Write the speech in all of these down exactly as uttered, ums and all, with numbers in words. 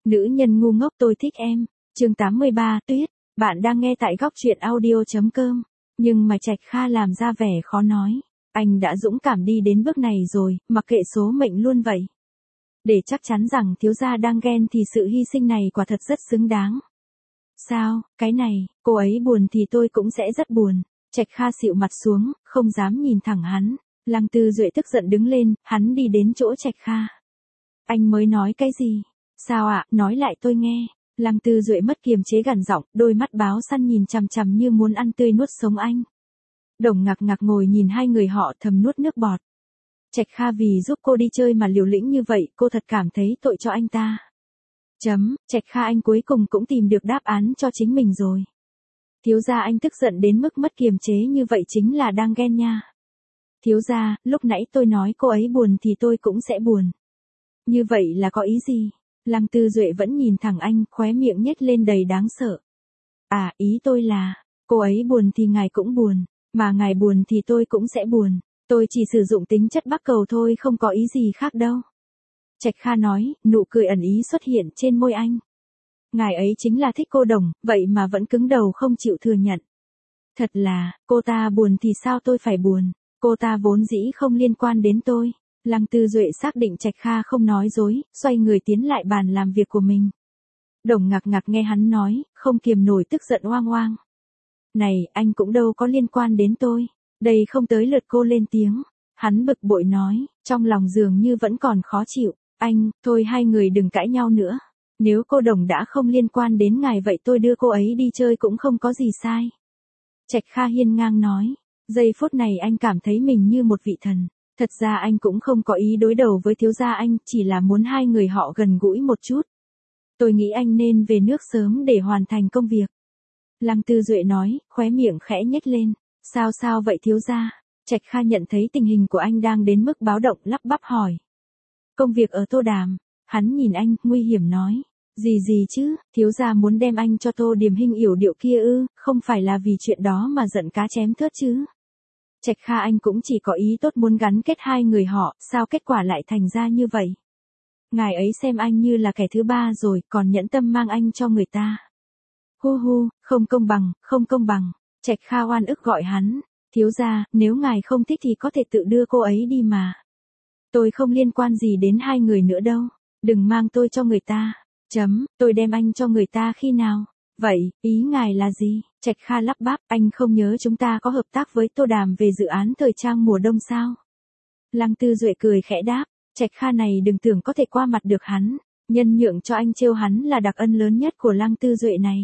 Nữ nhân ngu ngốc tôi thích em. Chương tám mươi ba, Tuyết. Bạn đang nghe tại góc truyện audio chấm com. Nhưng mà Trạch Kha làm ra vẻ khó nói. Anh đã dũng cảm đi đến bước này rồi, mặc kệ số mệnh luôn vậy. Để chắc chắn rằng thiếu gia đang ghen thì sự hy sinh này quả thật rất xứng đáng. Sao, cái này, cô ấy buồn thì tôi cũng sẽ rất buồn. Trạch Kha xịu mặt xuống, không dám nhìn thẳng hắn. Lăng Tư Duệ tức giận đứng lên, hắn đi đến chỗ Trạch Kha. Anh mới nói cái gì? Sao ạ, nói lại tôi nghe. Lăng Tư Duệ mất kiềm chế gằn giọng, đôi mắt báo săn nhìn chằm chằm như muốn ăn tươi nuốt sống anh. Đồng Ngạc Ngạc ngồi nhìn hai người họ thầm nuốt nước bọt. Trạch Kha vì giúp cô đi chơi mà liều lĩnh như vậy, cô thật cảm thấy tội cho anh ta. Chấm, Trạch Kha anh cuối cùng cũng tìm được đáp án cho chính mình rồi. Thiếu gia anh tức giận đến mức mất kiềm chế như vậy chính là đang ghen nha. Thiếu gia, lúc nãy tôi nói cô ấy buồn thì tôi cũng sẽ buồn. Như vậy là có ý gì? Lăng Tư Duệ vẫn nhìn thẳng anh, khóe miệng nhếch lên đầy đáng sợ. À, ý tôi là, cô ấy buồn thì ngài cũng buồn, mà ngài buồn thì tôi cũng sẽ buồn. Tôi chỉ sử dụng tính chất bắc cầu thôi, không có ý gì khác đâu. Trạch Kha nói, nụ cười ẩn ý xuất hiện trên môi anh. Ngài ấy chính là thích cô Đồng, vậy mà vẫn cứng đầu không chịu thừa nhận. Thật là, cô ta buồn thì sao tôi phải buồn, cô ta vốn dĩ không liên quan đến tôi. Lăng Tư Duệ xác định Trạch Kha không nói dối, xoay người tiến lại bàn làm việc của mình. Đồng Ngạc Ngạc nghe hắn nói, không kiềm nổi tức giận oang oang. Này, anh cũng đâu có liên quan đến tôi. Đây không tới lượt cô lên tiếng. Hắn bực bội nói, trong lòng dường như vẫn còn khó chịu. Anh, thôi hai người đừng cãi nhau nữa. Nếu cô Đồng đã không liên quan đến ngài vậy tôi đưa cô ấy đi chơi cũng không có gì sai. Trạch Kha hiên ngang nói, giây phút này anh cảm thấy mình như một vị thần. Thật ra anh cũng không có ý đối đầu với thiếu gia anh, chỉ là muốn hai người họ gần gũi một chút. Tôi nghĩ anh nên về nước sớm để hoàn thành công việc. Lăng Tư Duệ nói, khóe miệng khẽ nhếch lên. Sao sao vậy thiếu gia? Trạch Kha nhận thấy tình hình của anh đang đến mức báo động, lắp bắp hỏi. Công việc ở Tô Đàm. Hắn nhìn anh, nguy hiểm nói. Gì gì chứ, thiếu gia muốn đem anh cho Tô Điềm Hinh yểu điệu kia ư, không phải là vì chuyện đó mà giận cá chém thớt chứ. Trạch Kha anh cũng chỉ có ý tốt muốn gắn kết hai người họ, sao kết quả lại thành ra như vậy? Ngài ấy xem anh như là kẻ thứ ba rồi, còn nhẫn tâm mang anh cho người ta. Hu hu, không công bằng, không công bằng. Trạch Kha oan ức gọi hắn. Thiếu gia, nếu ngài không thích thì có thể tự đưa cô ấy đi mà. Tôi không liên quan gì đến hai người nữa đâu. Đừng mang tôi cho người ta. Chấm, tôi đem anh cho người ta khi nào? Vậy, ý ngài là gì? Trạch Kha lắp bắp, anh không nhớ chúng ta có hợp tác với Tô Đàm về dự án thời trang mùa đông sao? Lăng Tư Duệ cười khẽ đáp, Trạch Kha này đừng tưởng có thể qua mặt được hắn, nhân nhượng cho anh trêu hắn là đặc ân lớn nhất của Lăng Tư Duệ này.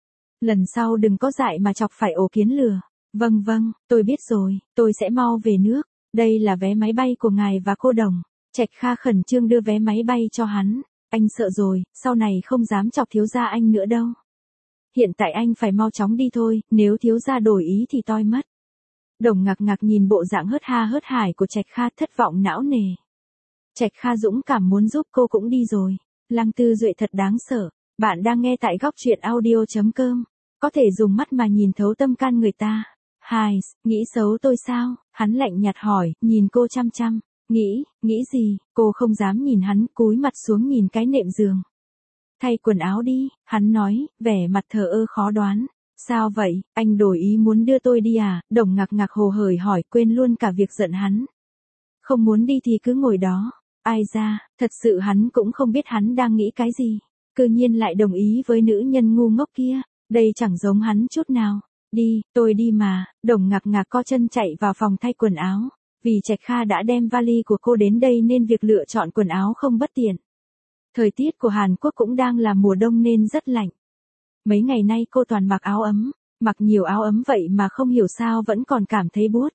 Lần sau đừng có dại mà chọc phải ổ kiến lừa. Vâng vâng, tôi biết rồi, tôi sẽ mau về nước, đây là vé máy bay của ngài và cô Đồng. Trạch Kha khẩn trương đưa vé máy bay cho hắn, anh sợ rồi, sau này không dám chọc thiếu gia anh nữa đâu. Hiện tại anh phải mau chóng đi thôi, nếu thiếu gia đổi ý thì toi mất. Đồng Ngạc Ngạc nhìn bộ dạng hớt ha hớt hải của Trạch Kha thất vọng não nề. Trạch Kha dũng cảm muốn giúp cô cũng đi rồi. Lăng Tư Duệ thật đáng sợ. Bạn đang nghe tại góc truyện audio chấm com. Có thể dùng mắt mà nhìn thấu tâm can người ta. Hai, nghĩ xấu tôi sao? Hắn lạnh nhạt hỏi, nhìn cô chăm chăm. Nghĩ, nghĩ gì? Cô không dám nhìn hắn, cúi mặt xuống nhìn cái nệm giường. Thay quần áo đi, hắn nói, vẻ mặt thờ ơ khó đoán. Sao vậy, anh đổi ý muốn đưa tôi đi à? Đồng Ngạc Ngạc hồ hởi hỏi, quên luôn cả việc giận hắn. Không muốn đi thì cứ ngồi đó. Ai ra, thật sự hắn cũng không biết hắn đang nghĩ cái gì. Cư nhiên lại đồng ý với nữ nhân ngu ngốc kia. Đây chẳng giống hắn chút nào. Đi, tôi đi mà. Đồng Ngạc Ngạc co chân chạy vào phòng thay quần áo. Vì Trạch Kha đã đem vali của cô đến đây nên việc lựa chọn quần áo không bất tiện. Thời tiết của Hàn Quốc cũng đang là mùa đông nên rất lạnh. Mấy ngày nay cô toàn mặc áo ấm, mặc nhiều áo ấm vậy mà không hiểu sao vẫn còn cảm thấy buốt.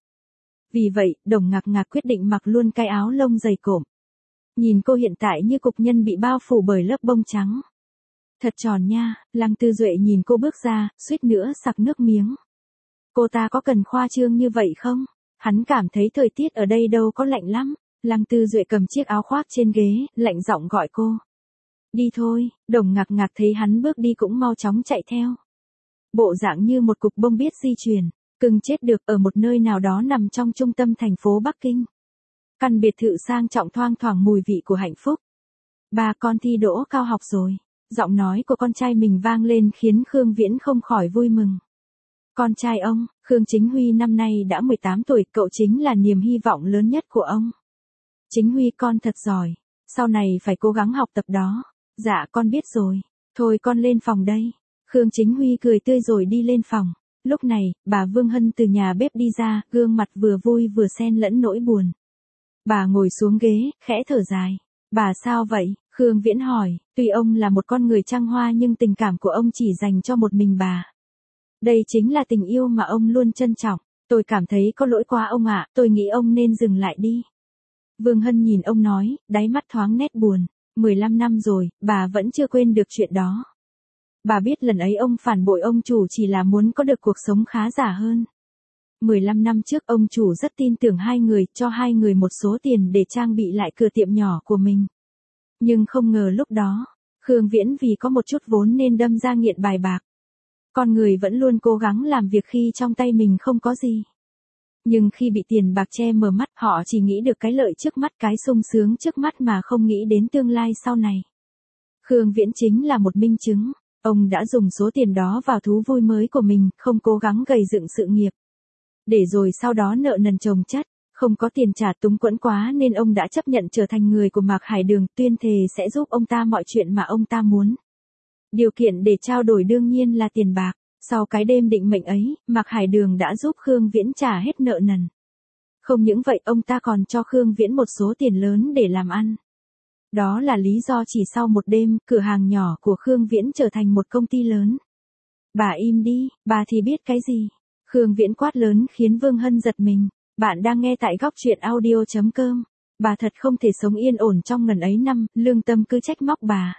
Vì vậy, Đồng Ngạc Ngạc quyết định mặc luôn cái áo lông dày cộm. Nhìn cô hiện tại như cục nhân bị bao phủ bởi lớp bông trắng. Thật tròn nha, Lăng Tư Duệ nhìn cô bước ra, suýt nữa sặc nước miếng. Cô ta có cần khoa trương như vậy không? Hắn cảm thấy thời tiết ở đây đâu có lạnh lắm. Lăng Tư Duệ cầm chiếc áo khoác trên ghế, lạnh giọng gọi cô. Đi thôi, Đồng Ngạc Ngạc thấy hắn bước đi cũng mau chóng chạy theo. Bộ dạng như một cục bông biết di chuyển, cưng chết được ở một nơi nào đó nằm trong trung tâm thành phố Bắc Kinh. Căn biệt thự sang trọng thoang thoảng mùi vị của hạnh phúc. Ba con thi đỗ cao học rồi. Giọng nói của con trai mình vang lên khiến Khương Viễn không khỏi vui mừng. Con trai ông, Khương Chính Huy năm nay đã mười tám tuổi, cậu chính là niềm hy vọng lớn nhất của ông. Chính Huy con thật giỏi, sau này phải cố gắng học tập đó. Dạ con biết rồi, thôi con lên phòng đây. Khương Chính Huy cười tươi rồi đi lên phòng. Lúc này, bà Vương Hân từ nhà bếp đi ra, gương mặt vừa vui vừa xen lẫn nỗi buồn. Bà ngồi xuống ghế, khẽ thở dài. Bà sao vậy? Khương Viễn hỏi, tuy ông là một con người trăng hoa nhưng tình cảm của ông chỉ dành cho một mình bà. Đây chính là tình yêu mà ông luôn trân trọng. Tôi cảm thấy có lỗi quá ông ạ, tôi nghĩ ông nên dừng lại đi. Vương Hân nhìn ông nói, đáy mắt thoáng nét buồn. mười lăm năm rồi, bà vẫn chưa quên được chuyện đó. Bà biết lần ấy ông phản bội ông chủ chỉ là muốn có được cuộc sống khá giả hơn. mười lăm năm trước ông chủ rất tin tưởng hai người, cho hai người một số tiền để trang bị lại cửa tiệm nhỏ của mình. Nhưng không ngờ lúc đó, Khương Viễn vì có một chút vốn nên đâm ra nghiện bài bạc. Con người vẫn luôn cố gắng làm việc khi trong tay mình không có gì. Nhưng khi bị tiền bạc che mờ mắt, họ chỉ nghĩ được cái lợi trước mắt, cái sung sướng trước mắt mà không nghĩ đến tương lai sau này. Khương Viễn chính là một minh chứng. Ông đã dùng số tiền đó vào thú vui mới của mình, không cố gắng gầy dựng sự nghiệp. Để rồi sau đó nợ nần chồng chất, không có tiền trả, túng quẫn quá nên ông đã chấp nhận trở thành người của Mạc Hải Đường, tuyên thề sẽ giúp ông ta mọi chuyện mà ông ta muốn. Điều kiện để trao đổi đương nhiên là tiền bạc. Sau cái đêm định mệnh ấy, Mạc Hải Đường đã giúp Khương Viễn trả hết nợ nần. Không những vậy, ông ta còn cho Khương Viễn một số tiền lớn để làm ăn. Đó là lý do chỉ sau một đêm, cửa hàng nhỏ của Khương Viễn trở thành một công ty lớn. Bà im đi, bà thì biết cái gì? Khương Viễn quát lớn khiến Vương Hân giật mình. Bạn đang nghe tại góc truyện audio chấm com. Bà thật không thể sống yên ổn trong ngần ấy năm, lương tâm cứ trách móc bà.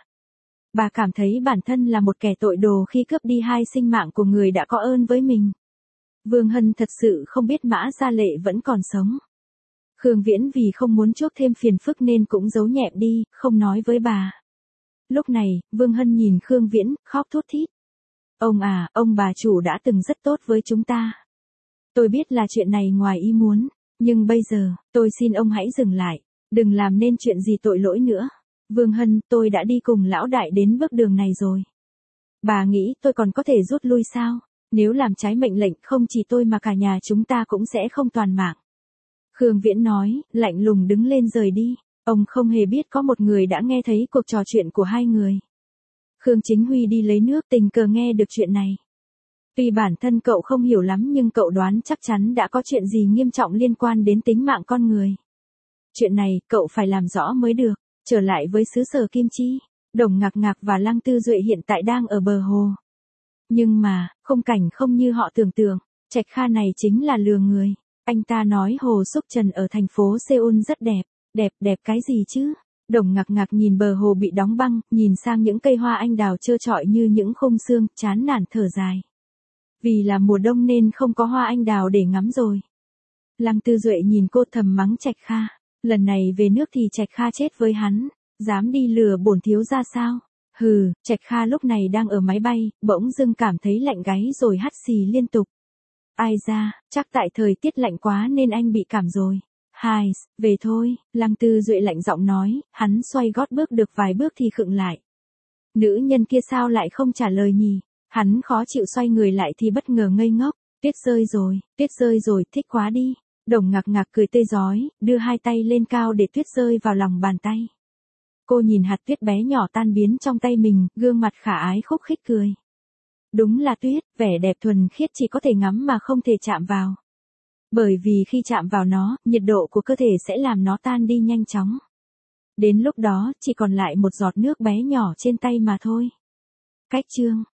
Bà cảm thấy bản thân là một kẻ tội đồ khi cướp đi hai sinh mạng của người đã có ơn với mình. Vương Hân thật sự không biết Mã Gia Lệ vẫn còn sống. Khương Viễn vì không muốn chuốc thêm phiền phức nên cũng giấu nhẹm đi, không nói với bà. Lúc này, Vương Hân nhìn Khương Viễn, khóc thút thít. Ông à, ông bà chủ đã từng rất tốt với chúng ta. Tôi biết là chuyện này ngoài ý muốn, nhưng bây giờ, tôi xin ông hãy dừng lại, đừng làm nên chuyện gì tội lỗi nữa. Vương Hân, tôi đã đi cùng lão đại đến bước đường này rồi. Bà nghĩ tôi còn có thể rút lui sao? Nếu làm trái mệnh lệnh, không chỉ tôi mà cả nhà chúng ta cũng sẽ không toàn mạng. Khương Viễn nói, lạnh lùng đứng lên rời đi. Ông không hề biết có một người đã nghe thấy cuộc trò chuyện của hai người. Khương Chính Huy đi lấy nước, tình cờ nghe được chuyện này. Tuy bản thân cậu không hiểu lắm nhưng cậu đoán chắc chắn đã có chuyện gì nghiêm trọng liên quan đến tính mạng con người. Chuyện này, cậu phải làm rõ mới được. Trở lại với xứ sở Kim Chi, Đồng Ngạc Ngạc và Lăng Tư Duệ hiện tại đang ở bờ hồ. Nhưng mà, khung cảnh không như họ tưởng tượng, Trạch Kha này chính là lừa người. Anh ta nói hồ Súc Trần ở thành phố Seoul rất đẹp. Đẹp, đẹp cái gì chứ? Đồng Ngạc Ngạc nhìn bờ hồ bị đóng băng, nhìn sang những cây hoa anh đào trơ trọi như những khung xương, chán nản thở dài. Vì là mùa đông nên không có hoa anh đào để ngắm rồi. Lăng Tư Duệ nhìn cô thầm mắng Trạch Kha. Lần này về nước thì Trạch Kha chết với hắn, dám đi lừa bổn thiếu ra sao? Hừ, Trạch Kha lúc này đang ở máy bay, bỗng dưng cảm thấy lạnh gáy rồi hắt xì liên tục. Ai ra, chắc tại thời tiết lạnh quá nên anh bị cảm rồi. Hai, về thôi, Lăng Tư Duệ lạnh giọng nói, hắn xoay gót bước được vài bước thì khựng lại. Nữ nhân kia sao lại không trả lời nhỉ? Hắn khó chịu xoay người lại thì bất ngờ ngây ngốc, tuyết rơi rồi, tuyết rơi rồi, thích quá đi. Đồng Ngạc Ngạc cười tươi rói, đưa hai tay lên cao để tuyết rơi vào lòng bàn tay. Cô nhìn hạt tuyết bé nhỏ tan biến trong tay mình, gương mặt khả ái khúc khích cười. Đúng là tuyết, vẻ đẹp thuần khiết chỉ có thể ngắm mà không thể chạm vào. Bởi vì khi chạm vào nó, nhiệt độ của cơ thể sẽ làm nó tan đi nhanh chóng. Đến lúc đó, chỉ còn lại một giọt nước bé nhỏ trên tay mà thôi. Cách chương